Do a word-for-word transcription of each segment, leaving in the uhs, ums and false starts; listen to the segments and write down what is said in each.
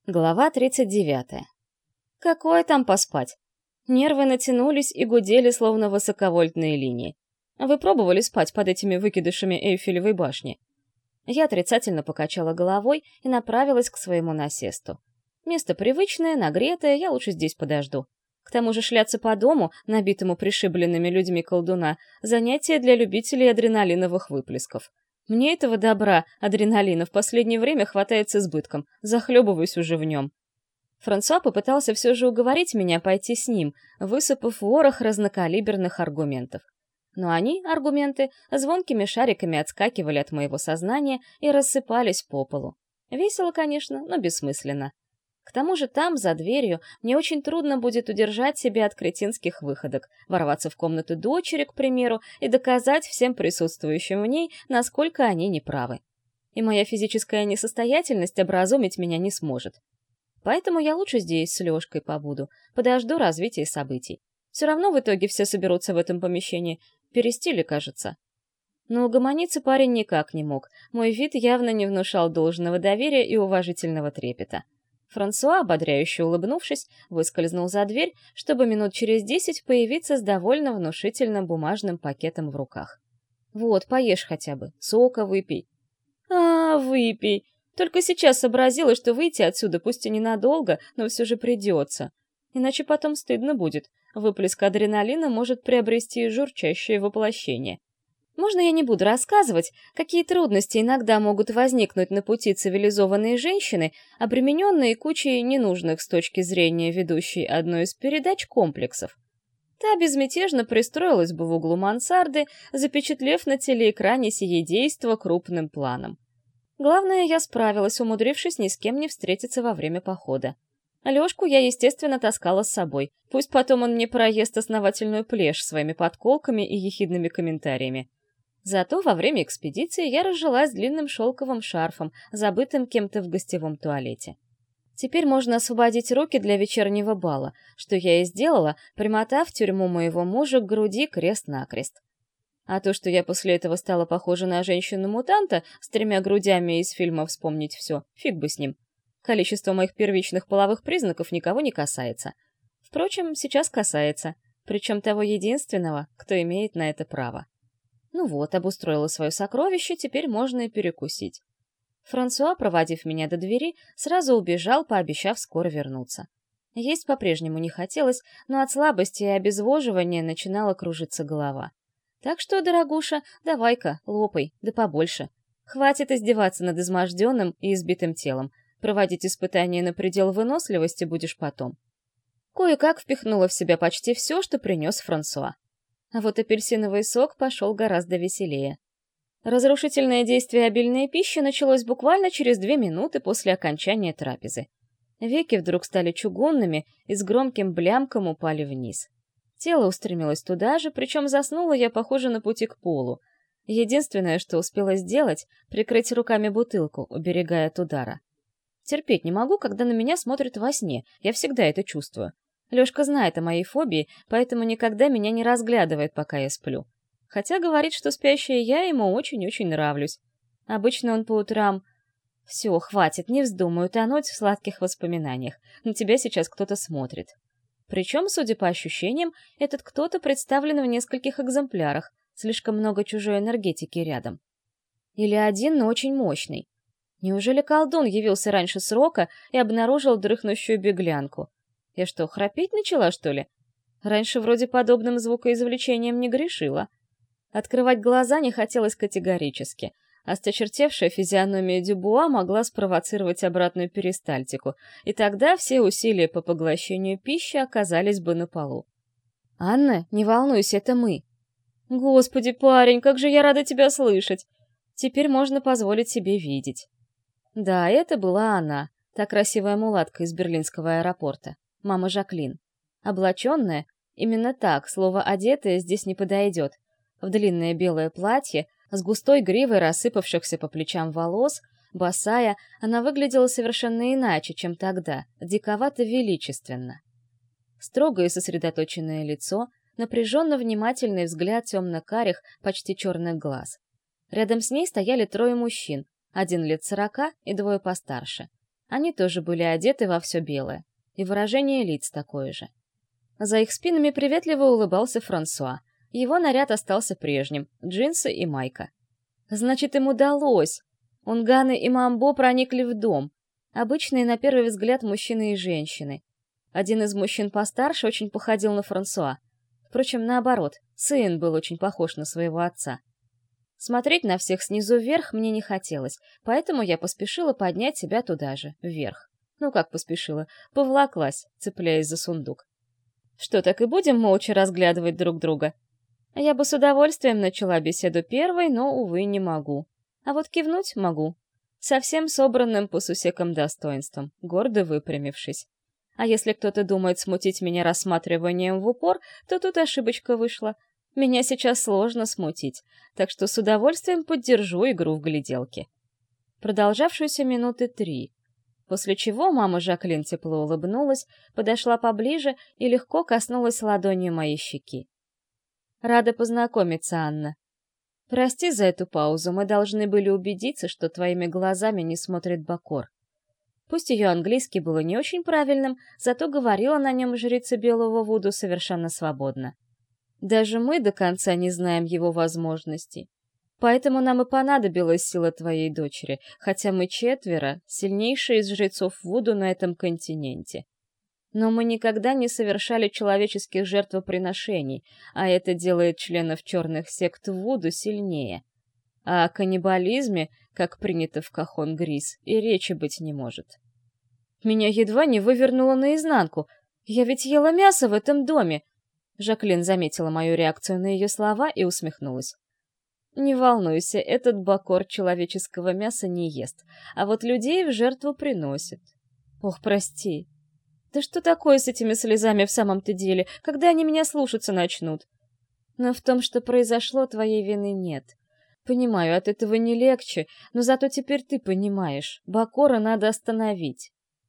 Глава тридцать девятая. Какое там поспать? Нервы натянулись и гудели, словно высоковольтные линии. Вы пробовали спать под этими выкидышами Эйфелевой башни? Я отрицательно покачала головой и направилась к своему насесту. Место привычное, нагретое, я лучше здесь подожду. К тому же шляться по дому, набитому пришибленными людьми колдуна, занятие для любителей адреналиновых выплесков. Мне этого добра, адреналина, в последнее время хватает с избытком, захлебываюсь уже в нем. Франсуа попытался все же уговорить меня пойти с ним, высыпав ворох разнокалиберных аргументов. Но они, аргументы, звонкими шариками отскакивали от моего сознания и рассыпались по полу. Весело, конечно, но бессмысленно. К тому же там, за дверью, мне очень трудно будет удержать себя от кретинских выходок, ворваться в комнату дочери, к примеру, и доказать всем присутствующим в ней, насколько они неправы. И моя физическая несостоятельность образумить меня не сможет. Поэтому я лучше здесь с Лёшкой побуду, подожду развития событий. Все равно в итоге все соберутся в этом помещении. Перестили, кажется. Но угомониться парень никак не мог. Мой вид явно не внушал должного доверия и уважительного трепета. Франсуа, ободряюще улыбнувшись, выскользнул за дверь, чтобы минут через десять появиться с довольно внушительным бумажным пакетом в руках. «Вот, поешь хотя бы, сока выпей». «А, выпей! Только сейчас сообразила, что выйти отсюда, пусть и ненадолго, но все же придется. Иначе потом стыдно будет. Выплеск адреналина может приобрести журчащее воплощение». Можно я не буду рассказывать, какие трудности иногда могут возникнуть на пути цивилизованной женщины, обремененной кучей ненужных с точки зрения ведущей одной из передач комплексов? Та безмятежно пристроилась бы в углу мансарды, запечатлев на телеэкране сие действо крупным планом. Главное, я справилась, умудрившись ни с кем не встретиться во время похода. Лёшку я, естественно, таскала с собой. Пусть потом он мне проест основательную плешь своими подколками и ехидными комментариями. Зато во время экспедиции я разжилась длинным шелковым шарфом, забытым кем-то в гостевом туалете. Теперь можно освободить руки для вечернего бала, что я и сделала, примотав тюрьму моего мужа к груди крест-накрест. А то, что я после этого стала похожа на женщину-мутанта с тремя грудями из фильма «Вспомнить все», фиг бы с ним. Количество моих первичных половых признаков никого не касается. Впрочем, сейчас касается, причем того единственного, кто имеет на это право. Ну вот, обустроила свое сокровище, теперь можно и перекусить. Франсуа, проводив меня до двери, сразу убежал, пообещав скоро вернуться. Есть по-прежнему не хотелось, но от слабости и обезвоживания начинала кружиться голова. Так что, дорогуша, давай-ка, лопай, да побольше. Хватит издеваться над изможденным и избитым телом. Проводить испытания на предел выносливости будешь потом. Кое-как впихнула в себя почти все, что принес Франсуа. А вот апельсиновый сок пошел гораздо веселее. Разрушительное действие обильной пищи началось буквально через две минуты после окончания трапезы. Веки вдруг стали чугунными и с громким блямком упали вниз. Тело устремилось туда же, причем заснула я, похоже, на пути к полу. Единственное, что успела сделать — прикрыть руками бутылку, уберегая от удара. Терпеть не могу, когда на меня смотрят во сне, я всегда это чувствую. Лёшка знает о моей фобии, поэтому никогда меня не разглядывает, пока я сплю. Хотя говорит, что спящая я ему очень-очень нравлюсь. Обычно он по утрам... Все, хватит, не вздумаю тонуть в сладких воспоминаниях. На тебя сейчас кто-то смотрит. Причем, судя по ощущениям, этот кто-то представлен в нескольких экземплярах. Слишком много чужой энергетики рядом. Или один, но очень мощный. Неужели колдун явился раньше срока и обнаружил дрыхнущую беглянку? Я что, храпеть начала, что ли? Раньше вроде подобным звукоизвлечением не грешила. Открывать глаза не хотелось категорически. Осточертевшая физиономия Дюбуа могла спровоцировать обратную перистальтику, и тогда все усилия по поглощению пищи оказались бы на полу. «Анна, не волнуйся, это мы». «Господи, парень, как же я рада тебя слышать!» Теперь можно позволить себе видеть. Да, это была она, та красивая мулатка из берлинского аэропорта, мама Жаклин. Облаченная, именно так, слово «одетая» здесь не подойдет, в длинное белое платье, с густой гривой рассыпавшихся по плечам волос, босая, она выглядела совершенно иначе, чем тогда, диковато-величественно. Строгое и сосредоточенное лицо, напряженно внимательный взгляд темно-карих, почти черных глаз. Рядом с ней стояли трое мужчин, один лет сорока и двое постарше. Они тоже были одеты во все белое, и выражение лиц такое же. За их спинами приветливо улыбался Франсуа. Его наряд остался прежним — джинсы и майка. Значит, им удалось. Унганы и Мамбо проникли в дом. Обычные, на первый взгляд, мужчины и женщины. Один из мужчин постарше очень походил на Франсуа. Впрочем, наоборот, сын был очень похож на своего отца. Смотреть на всех снизу вверх мне не хотелось, поэтому я поспешила поднять себя туда же, вверх. Ну как поспешила, повлаклась, цепляясь за сундук. Что, так и будем молча разглядывать друг друга? Я бы с удовольствием начала беседу первой, но, увы, не могу. А вот кивнуть могу. Совсем собранным по сусекам достоинством, гордо выпрямившись. А если кто-то думает смутить меня рассматриванием в упор, то тут ошибочка вышла. Меня сейчас сложно смутить, так что с удовольствием поддержу игру в гляделки. Продолжавшуюся минуты три. После чего мама Жаклин тепло улыбнулась, подошла поближе и легко коснулась ладонью моей щеки. «Рада познакомиться, Анна. Прости за эту паузу, мы должны были убедиться, что твоими глазами не смотрит Бакор». Пусть ее английский было не очень правильным, зато говорила на нем жрица Белого Вуду совершенно свободно. Даже мы до конца не знаем его возможностей. Поэтому нам и понадобилась сила твоей дочери, хотя мы четверо, сильнейшие из жрецов Вуду на этом континенте. Но мы никогда не совершали человеческих жертвоприношений, а это делает членов черных сект Вуду сильнее. А о каннибализме, как принято в Кахон-Грис, и речи быть не может. Меня едва не вывернуло наизнанку. Я ведь ела мясо в этом доме. Жаклин заметила мою реакцию на ее слова и усмехнулась. Не волнуйся, этот Бакор человеческого мяса не ест, а вот людей в жертву приносит. Ох, прости. Да что такое с этими слезами в самом-то деле, когда они меня слушаться начнут? Но в том, что произошло, твоей вины нет. Понимаю, от этого не легче, но зато теперь ты понимаешь, Бакора надо остановить.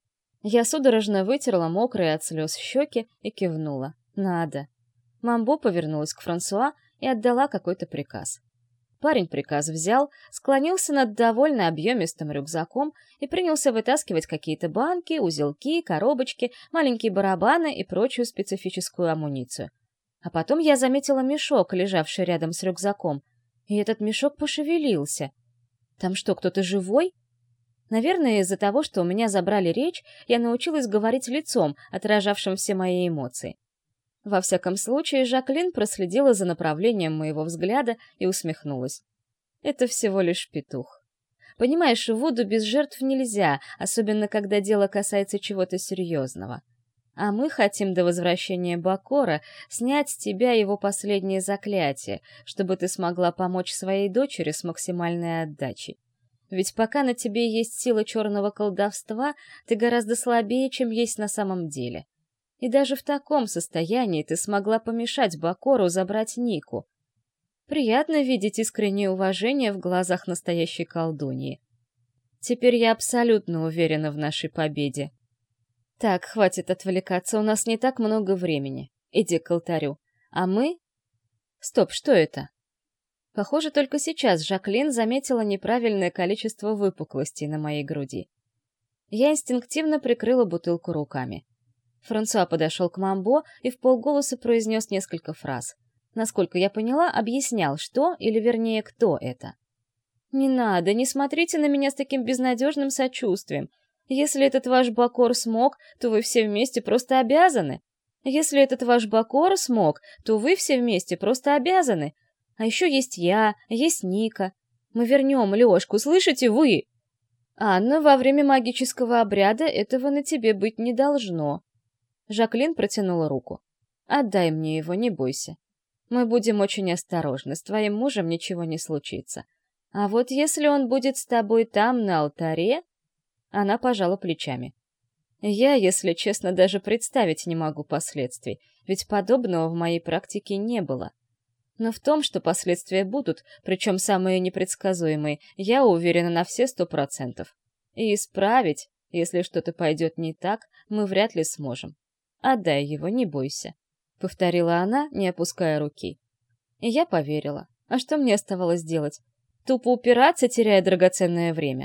Я судорожно вытерла мокрые от слез щеки и кивнула. Надо. Мамбо повернулась к Франсуа и отдала какой-то приказ. Парень приказ взял, склонился над довольно объемистым рюкзаком и принялся вытаскивать какие-то банки, узелки, коробочки, маленькие барабаны и прочую специфическую амуницию. А потом я заметила мешок, лежавший рядом с рюкзаком, и этот мешок пошевелился. Там что, кто-то живой? Наверное, из-за того, что у меня забрали речь, я научилась говорить лицом, отражавшим все мои эмоции. Во всяком случае, Жаклин проследила за направлением моего взгляда и усмехнулась. Это всего лишь петух. Понимаешь, в Вуду без жертв нельзя, особенно когда дело касается чего-то серьезного. А мы хотим до возвращения Бакора снять с тебя его последнее заклятие, чтобы ты смогла помочь своей дочери с максимальной отдачей. Ведь пока на тебе есть сила черного колдовства, ты гораздо слабее, чем есть на самом деле. И даже в таком состоянии ты смогла помешать Бакору забрать Нику. Приятно видеть искреннее уважение в глазах настоящей колдуньи. Теперь я абсолютно уверена в нашей победе. Так, хватит отвлекаться, у нас не так много времени. Иди к алтарю. А мы... Стоп, что это? Похоже, только сейчас Жаклин заметила неправильное количество выпуклостей на моей груди. Я инстинктивно прикрыла бутылку руками. Франсуа подошел к Мамбо и вполголоса произнес несколько фраз. Насколько я поняла, объяснял, что, или вернее, кто это. «Не надо, не смотрите на меня с таким безнадежным сочувствием. Если этот ваш Бакор смог, то вы все вместе просто обязаны. Если этот ваш Бакор смог, то вы все вместе просто обязаны. А еще есть я, есть Ника. Мы вернем Лешку, слышите вы? Анна, во время магического обряда этого на тебе быть не должно». Жаклин протянула руку. «Отдай мне его, не бойся. Мы будем очень осторожны, с твоим мужем ничего не случится. А вот если он будет с тобой там, на алтаре...» Она пожала плечами. «Я, если честно, даже представить не могу последствий, ведь подобного в моей практике не было. Но в том, что последствия будут, причем самые непредсказуемые, я уверена на все сто процентов. И исправить, если что-то пойдет не так, мы вряд ли сможем. Отдай его, не бойся», — повторила она, не опуская руки. И я поверила. А что мне оставалось делать? Тупо упираться, теряя драгоценное время?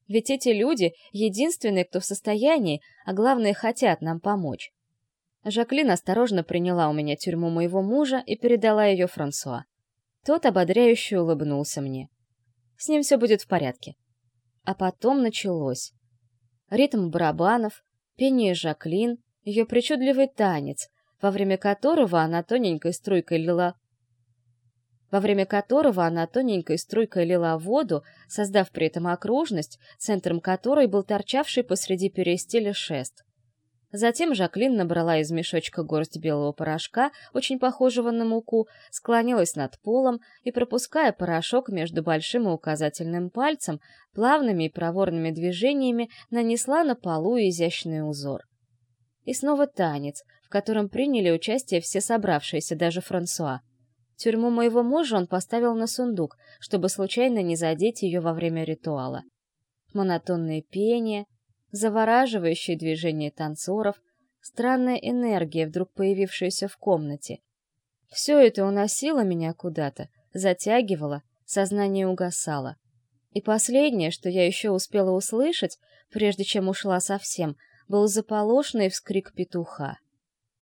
Ведь эти люди — единственные, кто в состоянии, а главное, хотят нам помочь. Жаклин осторожно приняла у меня тюрьму моего мужа и передала ее Франсуа. Тот ободряюще улыбнулся мне. С ним все будет в порядке. А потом началось. Ритм барабанов, пение Жаклин, ее причудливый танец, во время которого она тоненькой струйкой лила во время которого она тоненькой струйкой лила воду, создав при этом окружность, центром которой был торчавший посреди перистиля шест. Затем Жаклин набрала из мешочка горсть белого порошка, очень похожего на муку, склонилась над полом и, пропуская порошок между большим и указательным пальцем, плавными и проворными движениями нанесла на полу изящный узор. И снова танец, в котором приняли участие все собравшиеся, даже Франсуа. Тюрьму моего мужа он поставил на сундук, чтобы случайно не задеть ее во время ритуала. Монотонное пение, завораживающее движение танцоров, странная энергия, вдруг появившаяся в комнате. Все это уносило меня куда-то, затягивало, сознание угасало. И последнее, что я еще успела услышать, прежде чем ушла совсем, был заполошный вскрик петуха.